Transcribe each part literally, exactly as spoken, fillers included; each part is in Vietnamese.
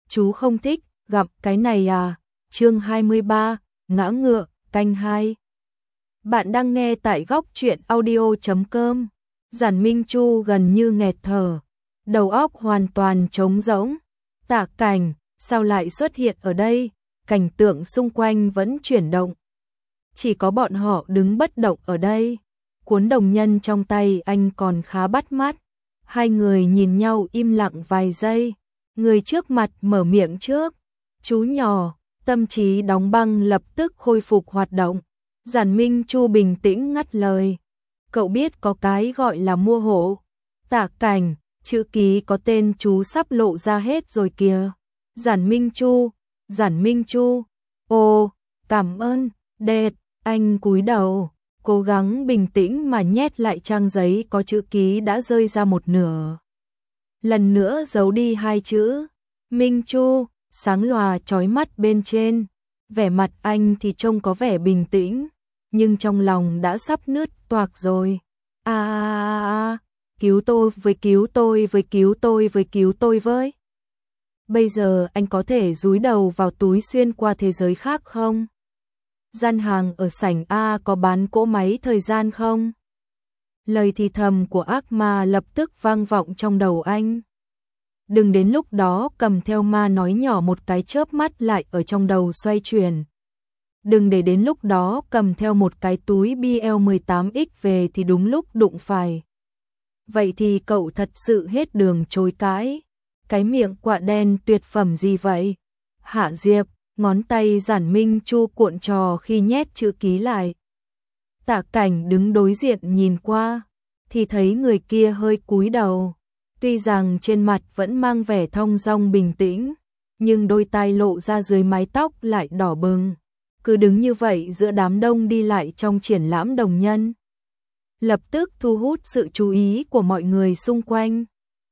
chú không thích, gặp cái này à? Chương hai mươi ba, ngã ngựa, canh hai. Bạn đang nghe tại góc truyện audio chấm com. Giản Minh Chu gần như nghẹt thở, đầu óc hoàn toàn trống rỗng. Tạ Cảnh, sao lại xuất hiện ở đây? Cảnh tượng xung quanh vẫn chuyển động. Chỉ có bọn họ đứng bất động ở đây. Cuốn đồng nhân trong tay anh còn khá bắt mắt. Hai người nhìn nhau im lặng vài giây. Người trước mặt mở miệng trước. Chú nhỏ, tâm trí đóng băng lập tức khôi phục hoạt động. Giản Minh Chu bình tĩnh ngắt lời. Cậu biết có cái gọi là mua hộ. Tạ Cảnh, chữ ký có tên chú sắp lộ ra hết rồi kìa. Giản Minh Chu, Giản Minh Chu. Ồ, cảm ơn, đệt. Anh cúi đầu, cố gắng bình tĩnh mà nhét lại trang giấy có chữ ký đã rơi ra một nửa. Lần nữa giấu đi hai chữ Minh Chu, sáng lòa chói mắt bên trên. Vẻ mặt anh thì trông có vẻ bình tĩnh, nhưng trong lòng đã sắp nứt toạc rồi. A a a, cứu tôi với cứu tôi với cứu tôi với cứu tôi với. Bây giờ anh có thể dúi đầu vào túi xuyên qua thế giới khác không? Gian hàng ở sảnh A có bán cỗ máy thời gian không? Lời thì thầm của ác ma lập tức vang vọng trong đầu anh. Đừng đến lúc đó cầm theo ma nói nhỏ một cái chớp mắt lại ở trong đầu xoay chuyển. Đừng để đến lúc đó cầm theo một cái túi B L mười tám X về thì đúng lúc đụng phải. Vậy thì cậu thật sự hết đường chối cãi. Cái miệng quạ đen tuyệt phẩm gì vậy? Hạ Diệp, ngón tay Giản Minh Chu cuộn trò khi nhét chữ ký lại. Tạ Cảnh đứng đối diện nhìn qua, thì thấy người kia hơi cúi đầu. Tuy rằng trên mặt vẫn mang vẻ thong dong bình tĩnh, nhưng đôi tai lộ ra dưới mái tóc lại đỏ bừng. Cứ đứng như vậy giữa đám đông đi lại trong triển lãm đồng nhân. Lập tức thu hút sự chú ý của mọi người xung quanh.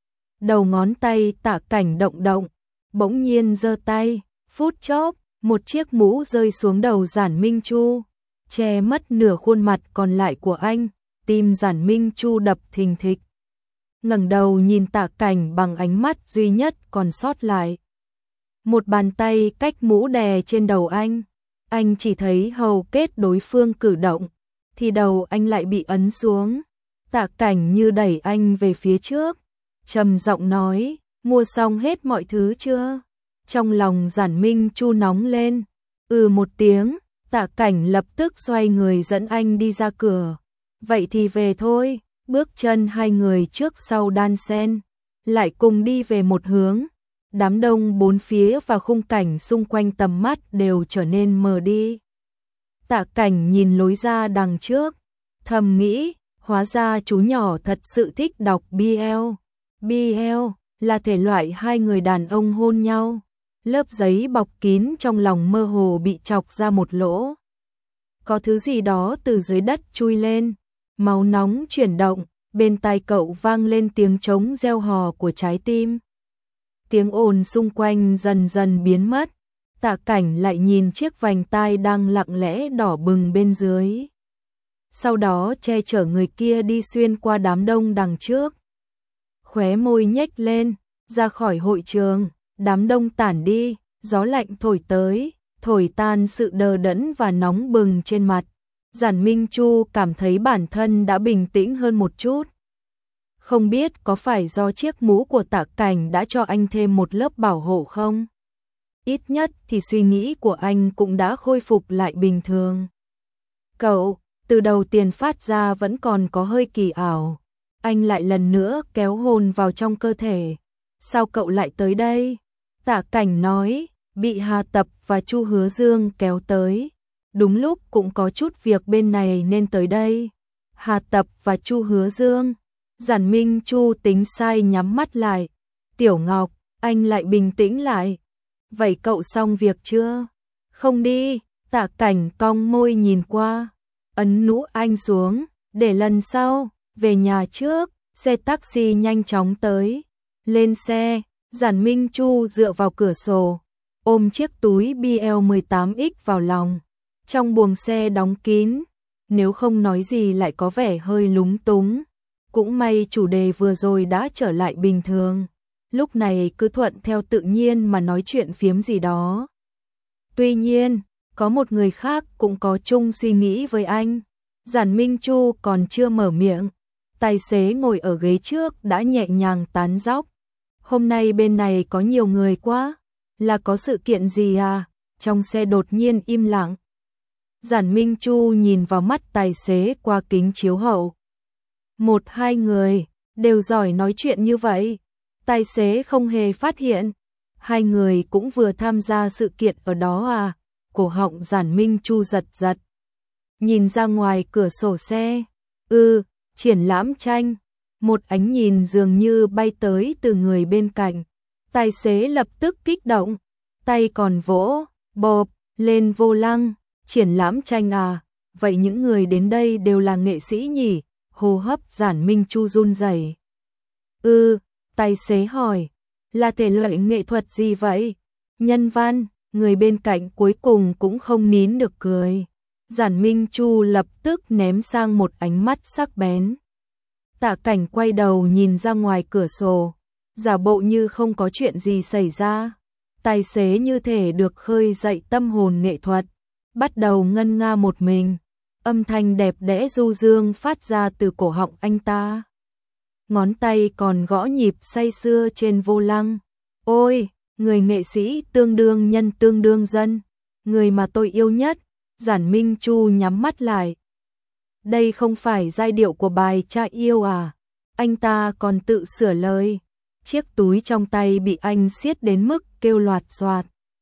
Đầu ngón tay Tạ Cảnh động động, bỗng nhiên giơ tay, phút chốc, một chiếc mũ rơi xuống đầu Giản Minh Chu, che mất nửa khuôn mặt còn lại của anh. Tim Giản Minh Chu đập thình thịch. Ngẩng đầu nhìn Tạ Cảnh bằng ánh mắt duy nhất còn sót lại. Một bàn tay cách mũ đè trên đầu anh. Anh chỉ thấy hầu kết đối phương cử động, thì đầu anh lại bị ấn xuống. Tạ Cảnh như đẩy anh về phía trước, trầm giọng nói, mua xong hết mọi thứ chưa? Trong lòng Giản Minh Chu nóng lên. Ừ một tiếng, Tạ Cảnh lập tức xoay người dẫn anh đi ra cửa. Vậy thì về thôi. Bước chân hai người trước sau đan xen, lại cùng đi về một hướng. Đám đông bốn phía và khung cảnh xung quanh tầm mắt đều trở nên mờ đi. Tạ Cảnh nhìn lối ra đằng trước, thầm nghĩ, hóa ra chú nhỏ thật sự thích đọc B L. B L là thể loại hai người đàn ông hôn nhau. Lớp giấy bọc kín trong lòng mơ hồ bị chọc ra một lỗ. Có thứ gì đó từ dưới đất chui lên. Máu nóng chuyển động, bên tai cậu vang lên tiếng trống reo hò của trái tim. Tiếng ồn xung quanh dần dần biến mất. Tạ Cảnh lại nhìn chiếc vành tai đang lặng lẽ đỏ bừng bên dưới. Sau đó che chở người kia đi xuyên qua đám đông đằng trước. Khóe môi nhếch lên, ra khỏi hội trường, đám đông tản đi, gió lạnh thổi tới, thổi tan sự đờ đẫn và nóng bừng trên mặt. Giản Minh Chu cảm thấy bản thân đã bình tĩnh hơn một chút. Không biết có phải do chiếc mũ của Tạ Cảnh đã cho anh thêm một lớp bảo hộ không? Ít nhất thì suy nghĩ của anh cũng đã khôi phục lại bình thường. Cậu, từ đầu tiền phát ra vẫn còn có hơi kỳ ảo. Anh lại lần nữa kéo hồn vào trong cơ thể. Sao cậu lại tới đây? Tạ Cảnh nói, bị Hà Tập và Chu Hứa Dương kéo tới. Đúng lúc cũng có chút việc bên này nên tới đây. Hà Tập và Chu Hứa Dương. Giản Minh Chu tính sai nhắm mắt lại. Tiểu Ngọc, anh lại bình tĩnh lại. Vậy cậu xong việc chưa? Không đi. Tạ Cảnh cong môi nhìn qua, ấn nút anh xuống, để lần sau, về nhà trước. Xe taxi nhanh chóng tới. Lên xe, Giản Minh Chu dựa vào cửa sổ, ôm chiếc túi B L mười tám X vào lòng. Trong buồng xe đóng kín, nếu không nói gì lại có vẻ hơi lúng túng. Cũng may chủ đề vừa rồi đã trở lại bình thường. lúc này cứ thuận theo tự nhiên mà nói chuyện phiếm gì đó. Tuy nhiên, có một người khác cũng có chung suy nghĩ với anh. Giản Minh Chu còn chưa mở miệng, tài xế ngồi ở ghế trước đã nhẹ nhàng tán dóc. Hôm nay bên này có nhiều người quá, là có sự kiện gì à? Trong xe đột nhiên im lặng. Giản Minh Chu nhìn vào mắt tài xế qua kính chiếu hậu. Một hai người, đều giỏi nói chuyện như vậy. Tài xế không hề phát hiện. Hai người cũng vừa tham gia sự kiện ở đó à? Cổ họng Giản Minh Chu giật giật. Nhìn ra ngoài cửa sổ xe. Ừ, triển lãm tranh. Một ánh nhìn dường như bay tới từ người bên cạnh. Tài xế lập tức kích động. Tay còn vỗ, bộp, lên vô lăng. Triển lãm tranh à? Vậy những người đến đây đều là nghệ sĩ nhỉ? Hô hấp Giản Minh Chu run rẩy. Ừ, tài xế hỏi. Là thể loại nghệ thuật gì vậy? Nhân văn, người bên cạnh cuối cùng cũng không nín được cười. Giản Minh Chu lập tức ném sang một ánh mắt sắc bén. Tạ Cảnh quay đầu nhìn ra ngoài cửa sổ, giả bộ như không có chuyện gì xảy ra. Tài xế như thể được khơi dậy tâm hồn nghệ thuật, bắt đầu ngân nga một mình. Âm thanh đẹp đẽ du dương phát ra từ cổ họng anh ta. Ngón tay còn gõ nhịp say sưa trên vô lăng. Ôi, người nghệ sĩ tương đương nhân tương đương dân, người mà tôi yêu nhất. Giản Minh Chu nhắm mắt lại. Đây không phải giai điệu của bài Cha Yêu à? Anh ta còn tự sửa lời. Chiếc túi trong tay bị anh siết đến mức kêu loạt xoạt.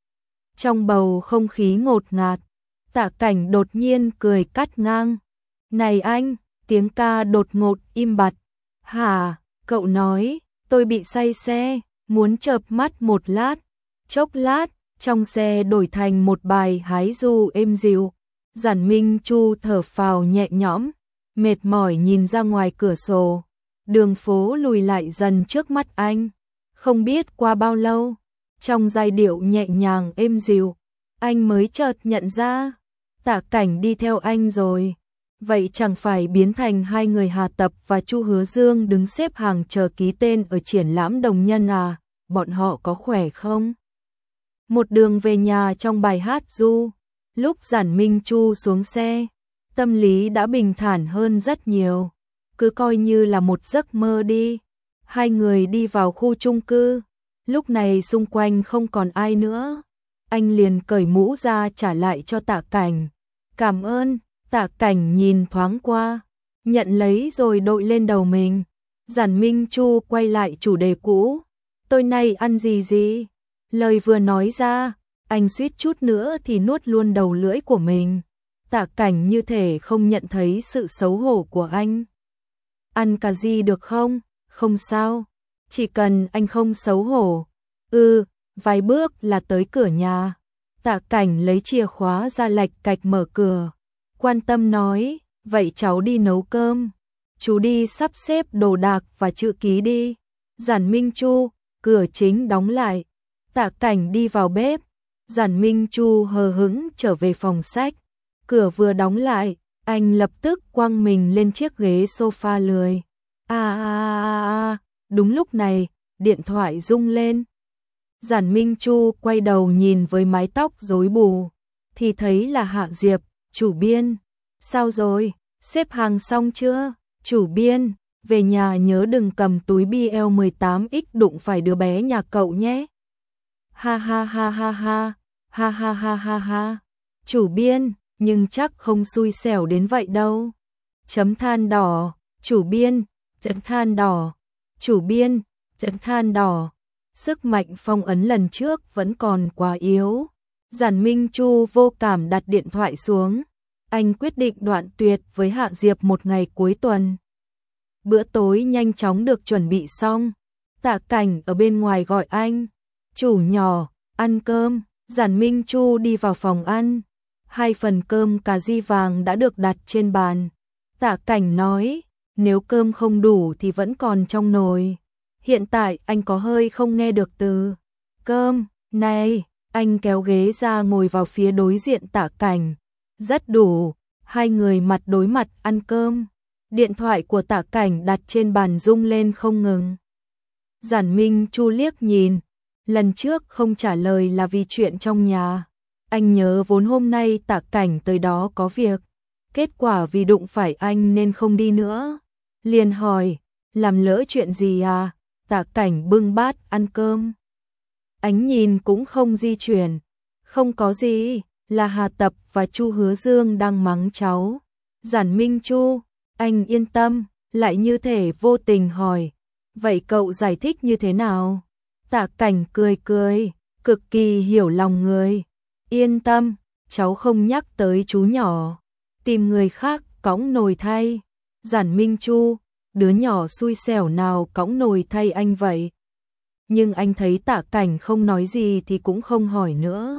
Trong bầu không khí ngột ngạt, Tạ Cảnh đột nhiên cười cắt ngang. Này anh, tiếng ca đột ngột im bặt. Hả, cậu nói, tôi bị say xe, muốn chợp mắt một lát. Chốc lát, trong xe đổi thành một bài hái du êm dịu. Giản Minh Chu thở phào nhẹ nhõm, mệt mỏi nhìn ra ngoài cửa sổ. Đường phố lùi lại dần trước mắt anh. Không biết qua bao lâu, trong giai điệu nhẹ nhàng êm dịu, anh mới chợt nhận ra, Tạ Cảnh đi theo anh rồi. Vậy chẳng phải biến thành hai người Hà Tập và Chu Hứa Dương đứng xếp hàng chờ ký tên ở triển lãm đồng nhân à? Bọn họ có khỏe không? Một đường về nhà trong bài hát du, lúc Giản Minh Chu xuống xe, tâm lý đã bình thản hơn rất nhiều. Cứ coi như là một giấc mơ đi. Hai người đi vào khu chung cư, lúc này xung quanh không còn ai nữa. Anh liền cởi mũ ra trả lại cho Tạ Cảnh. Cảm ơn. Tạ Cảnh nhìn thoáng qua, nhận lấy rồi đội lên đầu mình. Giản Minh Chu quay lại chủ đề cũ. Tối nay ăn gì gì? Lời vừa nói ra, anh suýt chút nữa thì nuốt luôn đầu lưỡi của mình. Tạ Cảnh như thể không nhận thấy sự xấu hổ của anh. Ăn cả gì được không? Không sao, chỉ cần anh không xấu hổ. Ừ, vài bước là tới cửa nhà. Tạ Cảnh lấy chìa khóa ra lạch cạch mở cửa. Quan tâm nói, vậy cháu đi nấu cơm. Chú đi sắp xếp đồ đạc và chữ ký đi. Giản Minh Chu, cửa chính đóng lại. Tạ Cảnh đi vào bếp. Giản Minh Chu hờ hững trở về phòng sách. Cửa vừa đóng lại, anh lập tức quăng mình lên chiếc ghế sofa lười. À à à à, đúng lúc này, điện thoại rung lên. Giản Minh Chu quay đầu nhìn với mái tóc rối bù, thì thấy là Hạ Diệp, chủ biên. Sao rồi, xếp hàng xong chưa? Chủ biên, về nhà nhớ đừng cầm túi B L mười tám X đụng phải đứa bé nhà cậu nhé. Ha ha ha ha ha, ha ha ha ha ha. Chủ biên, nhưng chắc không xui xẻo đến vậy đâu. Chấm than đỏ, chủ biên, chấm than đỏ, chủ biên, chấm than đỏ. Sức mạnh phong ấn lần trước vẫn còn quá yếu. Giản Minh Chu vô cảm đặt điện thoại xuống. Anh quyết định đoạn tuyệt với Hạ Diệp một ngày cuối tuần. Bữa tối nhanh chóng được chuẩn bị xong. Tạ Cảnh ở bên ngoài gọi anh. Chủ nhỏ, ăn cơm. Giản Minh Chu đi vào phòng ăn. Hai phần cơm cà ri vàng đã được đặt trên bàn. Tạ Cảnh nói, nếu cơm không đủ thì vẫn còn trong nồi. Hiện tại anh có hơi không nghe được từ cơm. Này, anh kéo ghế ra ngồi vào phía đối diện Tạ Cảnh. Rất đủ, hai người mặt đối mặt ăn cơm. Điện thoại của Tạ Cảnh đặt trên bàn rung lên không ngừng. Giản Minh Chu liếc nhìn, lần trước không trả lời là vì chuyện trong nhà. Anh nhớ vốn hôm nay Tạ Cảnh tới đó có việc, kết quả vì đụng phải anh nên không đi nữa. Liền hỏi, làm lỡ chuyện gì à? Tạ Cảnh bưng bát ăn cơm. Ánh nhìn cũng không di chuyển. Không có gì, là Hà Tập và Chu Hứa Dương đang mắng cháu. Giản Minh Chu, anh yên tâm, lại như thể vô tình hỏi. Vậy cậu giải thích như thế nào? Tạ Cảnh cười cười, cực kỳ hiểu lòng người. Yên tâm, cháu không nhắc tới chú nhỏ. Tìm người khác cõng nồi thay. Giản Minh Chu, đứa nhỏ xui xẻo nào cõng nồi thay anh vậy? Nhưng anh thấy Tạ Cảnh không nói gì thì cũng không hỏi nữa.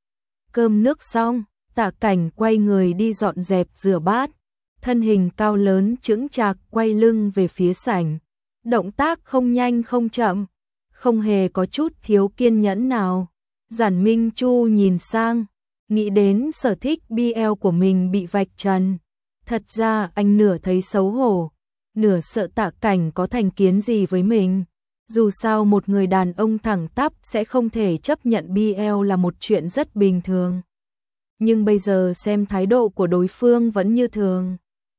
Cơm nước xong, Tạ Cảnh quay người đi dọn dẹp rửa bát. Thân hình cao lớn chững chạc quay lưng về phía sảnh. Động tác không nhanh không chậm, không hề có chút thiếu kiên nhẫn nào. Giản Minh Chu nhìn sang, nghĩ đến sở thích bê lờ của mình bị vạch trần. Thật ra anh nửa thấy xấu hổ, nửa sợ Tạ Cảnh có thành kiến gì với mình. Dù sao một người đàn ông thẳng tắp sẽ không thể chấp nhận bê lờ là một chuyện rất bình thường. Nhưng bây giờ xem thái độ của đối phương vẫn như thường.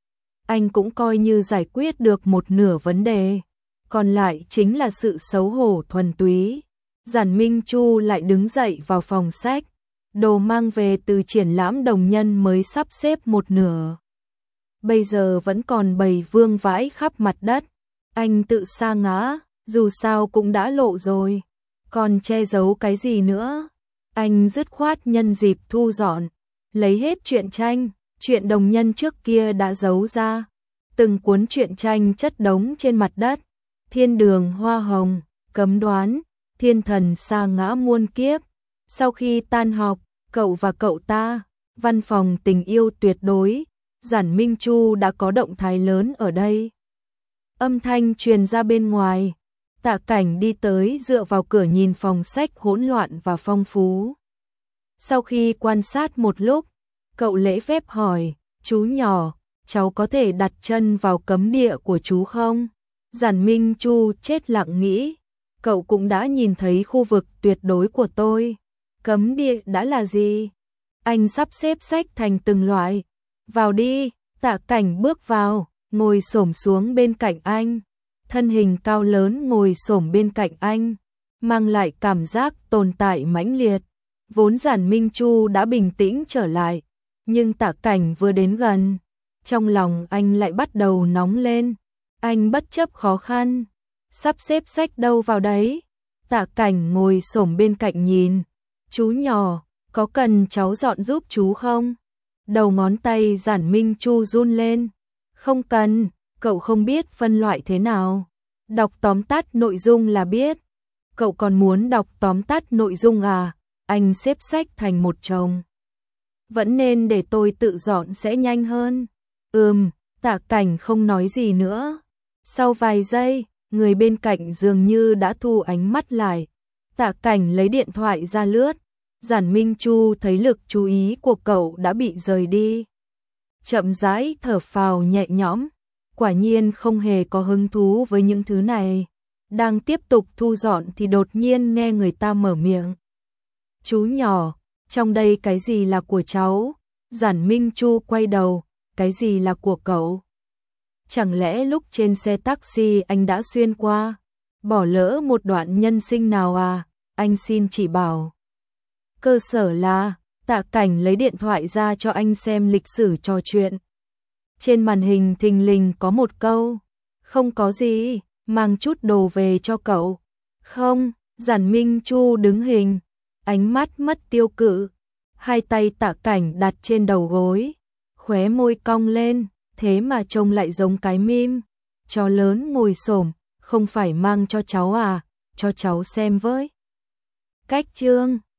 Anh cũng coi như giải quyết được một nửa vấn đề. Còn lại chính là sự xấu hổ thuần túy. Giản Minh Chu lại đứng dậy vào phòng sách. Đồ mang về từ triển lãm đồng nhân mới sắp xếp một nửa. Bây giờ vẫn còn bầy vương vãi khắp mặt đất. Anh tự sa ngã, dù sao cũng đã lộ rồi. Còn che giấu cái gì nữa? Anh dứt khoát nhân dịp thu dọn. Lấy hết truyện tranh, truyện đồng nhân trước kia đã giấu ra. Từng cuốn truyện tranh chất đống trên mặt đất. Thiên đường hoa hồng, cấm đoán, thiên thần sa ngã muôn kiếp. Sau khi tan học, cậu và cậu ta, văn phòng tình yêu tuyệt đối, Giản Minh Chu đã có động thái lớn ở đây. Âm thanh truyền ra bên ngoài, Tạ Cảnh đi tới dựa vào cửa nhìn phòng sách hỗn loạn và phong phú. Sau khi quan sát một lúc, cậu lễ phép hỏi, chú nhỏ, cháu có thể đặt chân vào cấm địa của chú không? Giản Minh Chu chết lặng nghĩ, cậu cũng đã nhìn thấy khu vực tuyệt đối của tôi. Cấm địa đã là gì? Anh sắp xếp sách thành từng loại. Vào đi, Tạ Cảnh bước vào, ngồi xổm xuống bên cạnh anh. Thân hình cao lớn ngồi xổm bên cạnh anh, mang lại cảm giác tồn tại mãnh liệt. Vốn Giản Minh Chu đã bình tĩnh trở lại, nhưng Tạ Cảnh vừa đến gần, trong lòng anh lại bắt đầu nóng lên. Anh bất chấp khó khăn, sắp xếp sách đâu vào đấy. Tạ Cảnh ngồi xổm bên cạnh nhìn, chú nhỏ, có cần cháu dọn giúp chú không? Đầu ngón tay Giản Minh Chu run lên, không cần, cậu không biết phân loại thế nào. Đọc tóm tắt nội dung là biết. Cậu còn muốn đọc tóm tắt nội dung à? Anh xếp sách thành một chồng. Vẫn nên để tôi tự dọn sẽ nhanh hơn. Ừm, Tạ Cảnh không nói gì nữa. Sau vài giây, người bên cạnh dường như đã thu ánh mắt lại. Tạ Cảnh lấy điện thoại ra lướt. Giản Minh Chu thấy lực chú ý của cậu đã bị rời đi. Chậm rãi thở phào nhẹ nhõm. Quả nhiên không hề có hứng thú với những thứ này. Đang tiếp tục thu dọn thì đột nhiên nghe người ta mở miệng. Chú nhỏ, trong đây cái gì là của cháu? Giản Minh Chu quay đầu, cái gì là của cậu? Chẳng lẽ lúc trên xe taxi anh đã xuyên qua? Bỏ lỡ một đoạn nhân sinh nào à? Anh xin chỉ bảo. Cơ sở là, Tạ Cảnh lấy điện thoại ra cho anh xem lịch sử trò chuyện. Trên màn hình thình lình có một câu, không có gì, mang chút đồ về cho cậu. Không, Giản Minh Chu đứng hình, ánh mắt mất tiêu cự, hai tay Tạ Cảnh đặt trên đầu gối, khóe môi cong lên, thế mà trông lại giống cái meme. Chó lớn ngồi xổm, không phải mang cho cháu à, cho cháu xem với. Cách chương